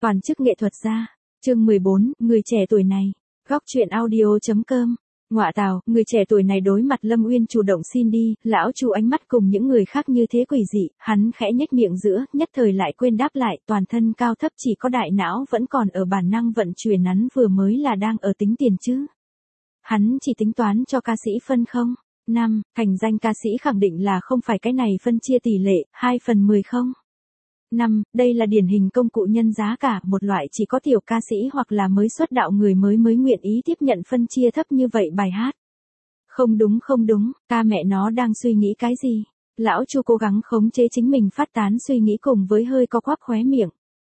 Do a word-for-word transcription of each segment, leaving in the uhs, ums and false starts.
Toàn chức nghệ thuật gia. Chương mười bốn, người trẻ tuổi này. Góc truyện audio.com. Ngọa tào, người trẻ tuổi này đối mặt Lâm Uyên chủ động xin đi, lão Chu ánh mắt cùng những người khác như thế quỷ dị, hắn khẽ nhếch miệng giữa, nhất thời lại quên đáp lại, toàn thân cao thấp chỉ có đại não vẫn còn ở bản năng vận chuyển nắn vừa mới là đang ở tính tiền chứ. Hắn chỉ tính toán cho ca sĩ phân không? Năm, thành danh ca sĩ khẳng định là không phải cái này phân chia tỷ lệ, hai phần mười không? Năm, đây là điển hình công cụ nhân giá cả, một loại chỉ có tiểu ca sĩ hoặc là mới xuất đạo người mới mới nguyện ý tiếp nhận phân chia thấp như vậy bài hát. Không đúng không đúng, ca mẹ nó đang suy nghĩ cái gì? Lão Chu cố gắng khống chế chính mình phát tán suy nghĩ cùng với hơi co quắp khóe miệng.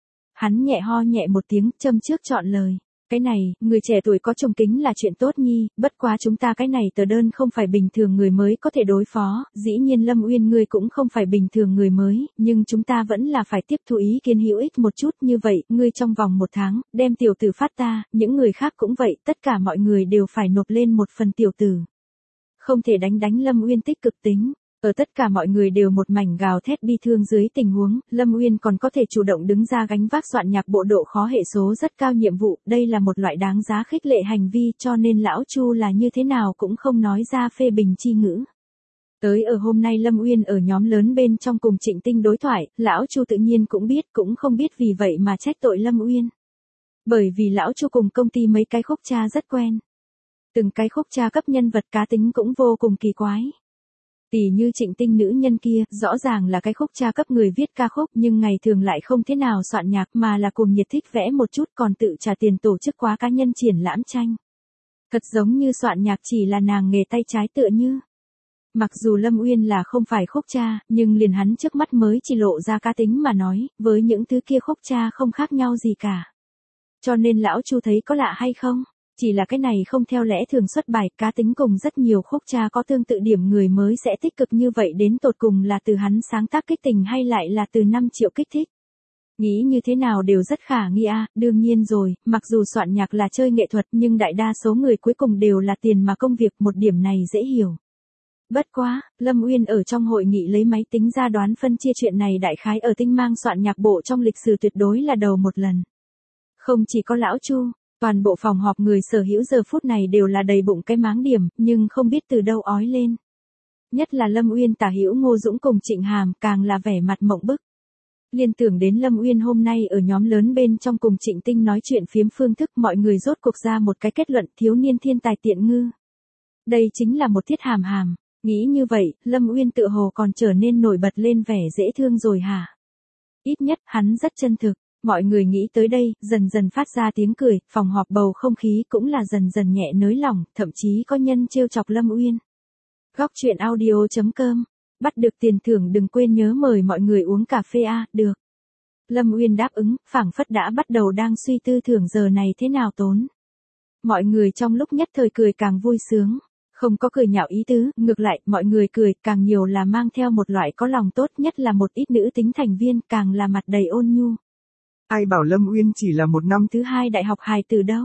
Hắn nhẹ ho nhẹ một tiếng, châm trước chọn lời. Cái này, người trẻ tuổi có trông kính là chuyện tốt nhi, bất quá chúng ta cái này tờ đơn không phải bình thường người mới có thể đối phó, dĩ nhiên Lâm Uyên ngươi cũng không phải bình thường người mới, nhưng chúng ta vẫn là phải tiếp thu ý kiến hữu ích một chút như vậy, ngươi trong vòng một tháng, đem tiểu tử phát ta, những người khác cũng vậy, tất cả mọi người đều phải nộp lên một phần tiểu tử. Không thể đánh đánh Lâm Uyên tích cực tính. Ở tất cả mọi người đều một mảnh gào thét bi thương dưới tình huống, Lâm Uyên còn có thể chủ động đứng ra gánh vác soạn nhạc bộ độ khó hệ số rất cao nhiệm vụ, đây là một loại đáng giá khích lệ hành vi cho nên lão Chu là như thế nào cũng không nói ra phê bình chi ngữ. Tới ở hôm nay Lâm Uyên ở nhóm lớn bên trong cùng Trịnh Tinh đối thoại, lão Chu tự nhiên cũng biết cũng không biết vì vậy mà trách tội Lâm Uyên. Bởi vì lão Chu cùng công ty mấy cái khúc cha rất quen. Từng cái khúc cha cấp nhân vật cá tính cũng vô cùng kỳ quái. Tỷ như Trịnh Tinh nữ nhân kia, rõ ràng là cái khúc cha cấp người viết ca khúc nhưng ngày thường lại không thế nào soạn nhạc mà là cùng nhiệt thích vẽ một chút còn tự trả tiền tổ chức quá cá nhân triển lãm tranh. Thật giống như soạn nhạc chỉ là nàng nghề tay trái tựa như. Mặc dù Lâm Uyên là không phải khúc cha, nhưng liền hắn trước mắt mới chỉ lộ ra cá tính mà nói, với những thứ kia khúc cha không khác nhau gì cả. Cho nên lão Chu thấy có lạ hay không? Chỉ là cái này không theo lẽ thường xuất bài, cá tính cùng rất nhiều khúc cha có tương tự điểm người mới sẽ tích cực như vậy đến tột cùng là từ hắn sáng tác kích tình hay lại là từ năm triệu kích thích. Nghĩ như thế nào đều rất khả nghi a, đương nhiên rồi, mặc dù soạn nhạc là chơi nghệ thuật nhưng đại đa số người cuối cùng đều là tiền mà công việc, một điểm này dễ hiểu. Bất quá, Lâm Uyên ở trong hội nghị lấy máy tính ra đoán phân chia chuyện này đại khái ở tinh mang soạn nhạc bộ trong lịch sử tuyệt đối là đầu một lần. Không chỉ có lão Chu. Toàn bộ phòng họp người sở hữu giờ phút này đều là đầy bụng cái máng điểm, nhưng không biết từ đâu ói lên. Nhất là Lâm Uyên tả hữu Ngô Dũng cùng Trịnh Hàm càng là vẻ mặt mộng bức. Liên tưởng đến Lâm Uyên hôm nay ở nhóm lớn bên trong cùng Trịnh Tinh nói chuyện phiếm phương thức mọi người rốt cuộc ra một cái kết luận thiếu niên thiên tài tiện ngư. Đây chính là một thiết hàm hàm, nghĩ như vậy, Lâm Uyên tự hồ còn trở nên nổi bật lên vẻ dễ thương rồi hả? Ít nhất hắn rất chân thực. Mọi người nghĩ tới đây, dần dần phát ra tiếng cười, phòng họp bầu không khí cũng là dần dần nhẹ nới lỏng, thậm chí có nhân trêu chọc Lâm Uyên. Góc truyện audio.com. Bắt được tiền thưởng đừng quên nhớ mời mọi người uống cà phê a, được. Lâm Uyên đáp ứng, phảng phất đã bắt đầu đang suy tư thưởng giờ này thế nào tốn. Mọi người trong lúc nhất thời cười càng vui sướng. Không có cười nhạo ý tứ, ngược lại, mọi người cười càng nhiều là mang theo một loại có lòng tốt nhất là một ít nữ tính thành viên càng là mặt đầy ôn nhu. Ai bảo Lâm Uyên chỉ là một năm thứ hai đại học hài tử đâu.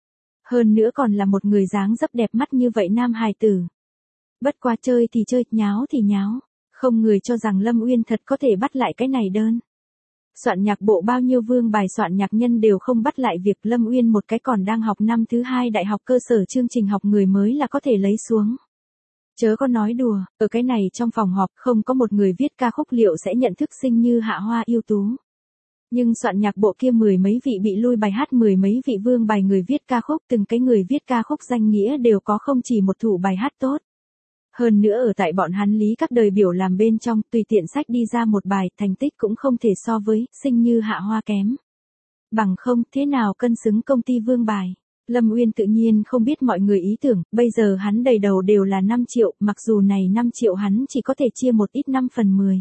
Hơn nữa còn là một người dáng dấp đẹp mắt như vậy nam hài tử. Bất quá chơi thì chơi, nháo thì nháo. Không người cho rằng Lâm Uyên thật có thể bắt lại cái này đơn. Soạn nhạc bộ bao nhiêu vương bài soạn nhạc nhân đều không bắt lại việc Lâm Uyên một cái còn đang học năm thứ hai đại học cơ sở chương trình học người mới là có thể lấy xuống. Chớ có nói đùa, ở cái này trong phòng họp không có một người viết ca khúc liệu sẽ nhận thức sinh như Hạ Hoa ưu tú. Nhưng soạn nhạc bộ kia mười mấy vị bị lui bài hát mười mấy vị vương bài người viết ca khúc từng cái người viết ca khúc danh nghĩa đều có không chỉ một thủ bài hát tốt. Hơn nữa ở tại bọn hắn lý các đời biểu làm bên trong tùy tiện sách đi ra một bài thành tích cũng không thể so với sinh như Hạ Hoa kém. Bằng không thế nào cân xứng công ty vương bài. Lâm Uyên tự nhiên không biết mọi người ý tưởng, bây giờ hắn đầy đầu đều là năm triệu, mặc dù này năm triệu hắn chỉ có thể chia một ít năm phần mười.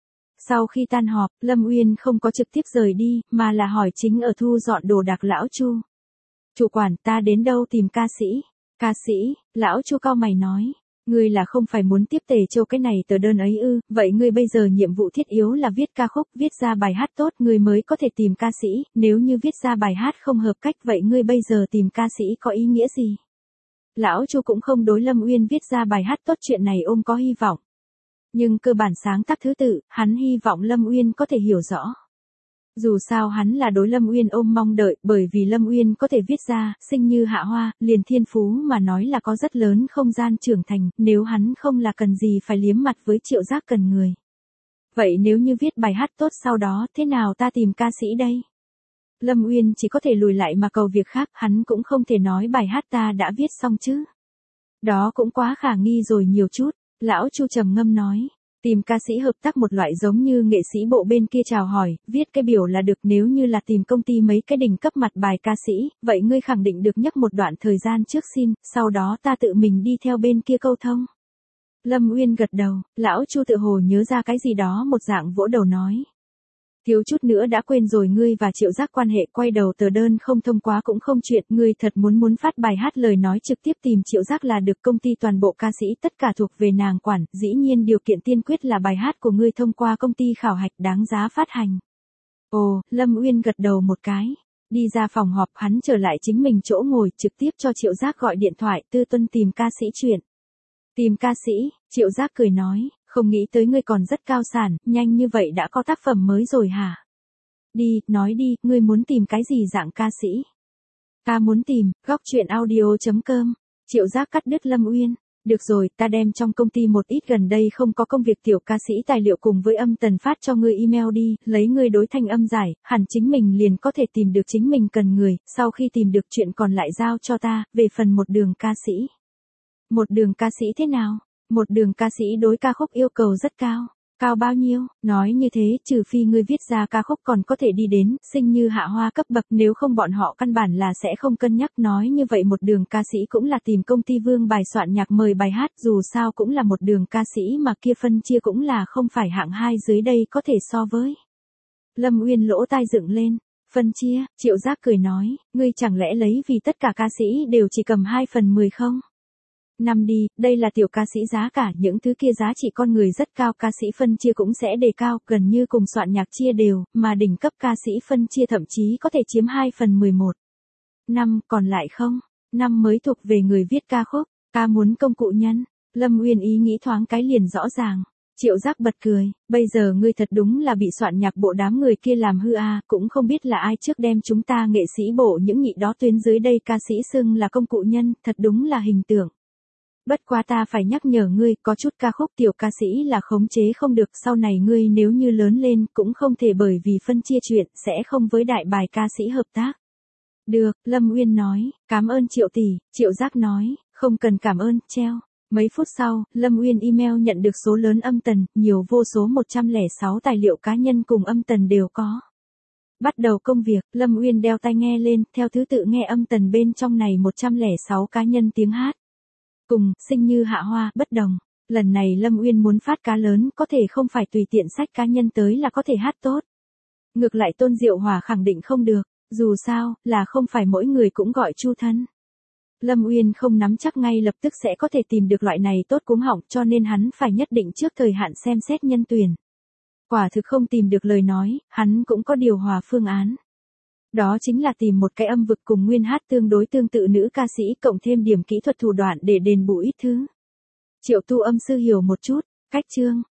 Sau khi tan họp, Lâm Uyên không có trực tiếp rời đi, mà là hỏi chính ở thu dọn đồ đạc lão Chu. Chủ quản, ta đến đâu tìm ca sĩ? Ca sĩ, lão Chu cau mày nói. Ngươi là không phải muốn tiếp tề châu cái này tờ đơn ấy ư, vậy ngươi bây giờ nhiệm vụ thiết yếu là viết ca khúc, viết ra bài hát tốt, ngươi mới có thể tìm ca sĩ, nếu như viết ra bài hát không hợp cách vậy ngươi bây giờ tìm ca sĩ có ý nghĩa gì? Lão Chu cũng không đối Lâm Uyên viết ra bài hát tốt chuyện này ôm có hy vọng. Nhưng cơ bản sáng tác thứ tự, hắn hy vọng Lâm Uyên có thể hiểu rõ. Dù sao hắn là đối Lâm Uyên ôm mong đợi, bởi vì Lâm Uyên có thể viết ra, sinh như hạ hoa, liền thiên phú mà nói là có rất lớn không gian trưởng thành, nếu hắn không là cần gì phải liếm mặt với Triệu Giác cần người. Vậy nếu như viết bài hát tốt sau đó, thế nào ta tìm ca sĩ đây? Lâm Uyên chỉ có thể lùi lại mà cầu việc khác, hắn cũng không thể nói bài hát ta đã viết xong chứ. Đó cũng quá khả nghi rồi nhiều chút, lão Chu trầm ngâm nói. Tìm ca sĩ hợp tác một loại giống như nghệ sĩ bộ bên kia chào hỏi, viết cái biểu là được, nếu như là tìm công ty mấy cái đỉnh cấp mặt bài ca sĩ, vậy ngươi khẳng định được nhắc một đoạn thời gian trước xin, sau đó ta tự mình đi theo bên kia câu thông. Lâm Uyên gật đầu, lão Chu tự hồ nhớ ra cái gì đó một dạng vỗ đầu nói. Thiếu chút nữa đã quên rồi, ngươi và Triệu Giác quan hệ quay đầu tờ đơn không thông quá cũng không chuyện, ngươi thật muốn muốn phát bài hát lời nói trực tiếp tìm Triệu Giác là được, công ty toàn bộ ca sĩ tất cả thuộc về nàng quản, dĩ nhiên điều kiện tiên quyết là bài hát của ngươi thông qua công ty khảo hạch đáng giá phát hành. Ồ, Lâm Uyên gật đầu một cái, đi ra phòng họp, hắn trở lại chính mình chỗ ngồi, trực tiếp cho Triệu Giác gọi điện thoại, tư tuân tìm ca sĩ chuyện. Tìm ca sĩ, Triệu Giác cười nói. Không nghĩ tới ngươi còn rất cao sản, nhanh như vậy đã có tác phẩm mới rồi hả? Đi, nói đi, ngươi muốn tìm cái gì dạng ca sĩ? Ta muốn tìm, góc chuyện audio chấm com. Triệu Giác cắt đứt Lâm Uyên. Được rồi, ta đem trong công ty một ít gần đây không có công việc tiểu ca sĩ tài liệu cùng với âm tần phát cho ngươi email đi, lấy ngươi đối thanh âm giải, hẳn chính mình liền có thể tìm được chính mình cần người, sau khi tìm được chuyện còn lại giao cho ta, về phần một đường ca sĩ. Một đường ca sĩ thế nào? Một đường ca sĩ đối ca khúc yêu cầu rất cao. Cao bao nhiêu? Nói như thế, trừ phi ngươi viết ra ca khúc còn có thể đi đến, sinh như hạ hoa cấp bậc, nếu không bọn họ căn bản là sẽ không cân nhắc. Nói như vậy một đường ca sĩ cũng là tìm công ty vương bài soạn nhạc mời bài hát, dù sao cũng là một đường ca sĩ mà kia phân chia cũng là không phải hạng hai dưới đây có thể so với. Lâm Uyên lỗ tai dựng lên. Phân chia, Triệu Giác cười nói, ngươi chẳng lẽ lấy vì tất cả ca sĩ đều chỉ cầm hai phần mười không? Năm đi, đây là tiểu ca sĩ giá cả, những thứ kia giá trị con người rất cao, ca sĩ phân chia cũng sẽ đề cao, gần như cùng soạn nhạc chia đều, mà đỉnh cấp ca sĩ phân chia thậm chí có thể chiếm hai phần mười một. Năm, còn lại không? Năm mới thuộc về người viết ca khúc, ca muốn công cụ nhân. Lâm Uyên ý nghĩ thoáng cái liền rõ ràng. Triệu Giác bật cười, bây giờ ngươi thật đúng là bị soạn nhạc bộ đám người kia làm hư a, cũng không biết là ai trước đem chúng ta nghệ sĩ bộ những nhị đó tuyến dưới đây ca sĩ xưng là công cụ nhân, thật đúng là hình tượng. Bất quá ta phải nhắc nhở ngươi, có chút ca khúc tiểu ca sĩ là khống chế không được, sau này ngươi nếu như lớn lên, cũng không thể bởi vì phân chia chuyện, sẽ không với đại bài ca sĩ hợp tác. Được, Lâm Uyên nói, cảm ơn Triệu tỷ, Triệu Giác nói, không cần cảm ơn, treo. Mấy phút sau, Lâm Uyên email nhận được số lớn âm tần, nhiều vô số một trăm lẻ sáu tài liệu cá nhân cùng âm tần đều có. Bắt đầu công việc, Lâm Uyên đeo tai nghe lên, theo thứ tự nghe âm tần bên trong này một trăm lẻ sáu cá nhân tiếng hát. Cùng, sinh như hạ hoa, bất đồng. Lần này Lâm Uyên muốn phát cá lớn, có thể không phải tùy tiện sách cá nhân tới là có thể hát tốt. Ngược lại Tôn Diệu Hòa khẳng định không được, dù sao, là không phải mỗi người cũng gọi Chu thân. Lâm Uyên không nắm chắc ngay lập tức sẽ có thể tìm được loại này tốt cuống họng, cho nên hắn phải nhất định trước thời hạn xem xét nhân tuyển. Quả thực không tìm được lời nói, hắn cũng có điều hòa phương án. Đó chính là tìm một cái âm vực cùng nguyên hát tương đối tương tự nữ ca sĩ, cộng thêm điểm kỹ thuật thủ đoạn để đền bù ít thứ. Triệu Tu âm sư hiểu một chút, cách chương.